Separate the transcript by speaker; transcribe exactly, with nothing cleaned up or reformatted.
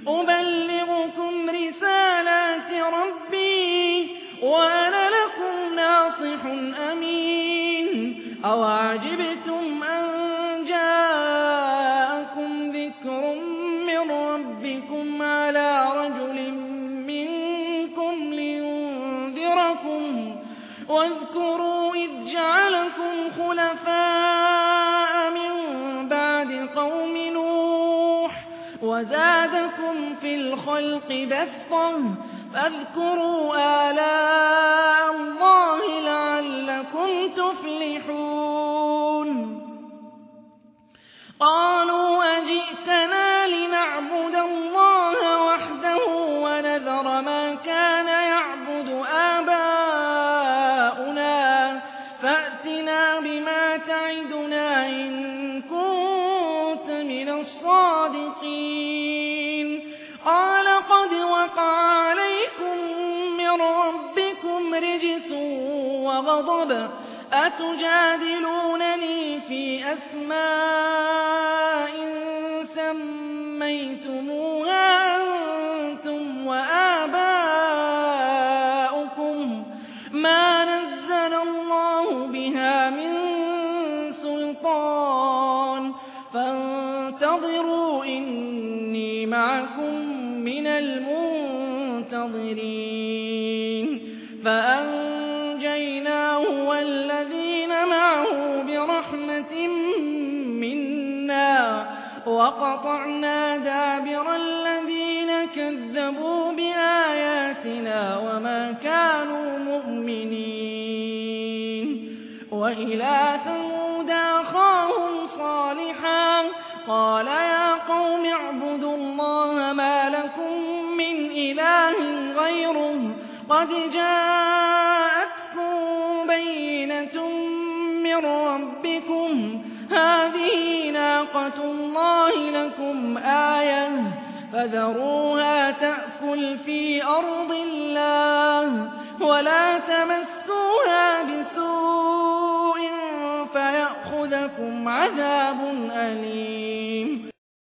Speaker 1: أُبَلِّغُكُمْ رِسَالَاتِ رَبِّي وَأَنَا لَكُمْ نَاصِحٌ أَمِينٌ أَوَعَجِبْتُمْ أَن جَاءَكُمْ ذِكْرٌ مِّن رَّبِّكُمْ عَلَىٰ رَجُلٍ مِّنكُمْ لِيُنذِرَكُمْ وَاذْكُرُوا إِذْ جَعَلَكُمْ خُلَفَاءَ مِن بَعْدِ قَوْمِ نُوحٍ وَزَادَكُمْ فِي الْخَلْقِ بَسْطَةً فاذكروا آلاء الله لعلكم تفلحون قالوا أجئتنا لنعبد الله وحده ونذر ما كان يعبد آباؤنا فأتنا بما تعدنا إن كنت من الصادقين قال قد وقع عليكم من ربكم رجس وغضب أتجادلونني في أسماء سميتموها أنتم وآباؤكم ما نزل الله بها من سلطان فانتظروا إني معكم من المنتظرين فأنجيناه والذين معه برحمة منا وقطعنا دابر الذين كذبوا بآياتنا وما كانوا مؤمنين وإلى ثمود أخاهم صالحا قال يا قوم اعبدوا الله ما لكم من إله غيره قد جاءتكم بينة من ربكم هذه ناقة الله لكم آية فذروها تأكل في أرض الله ولا تمسوها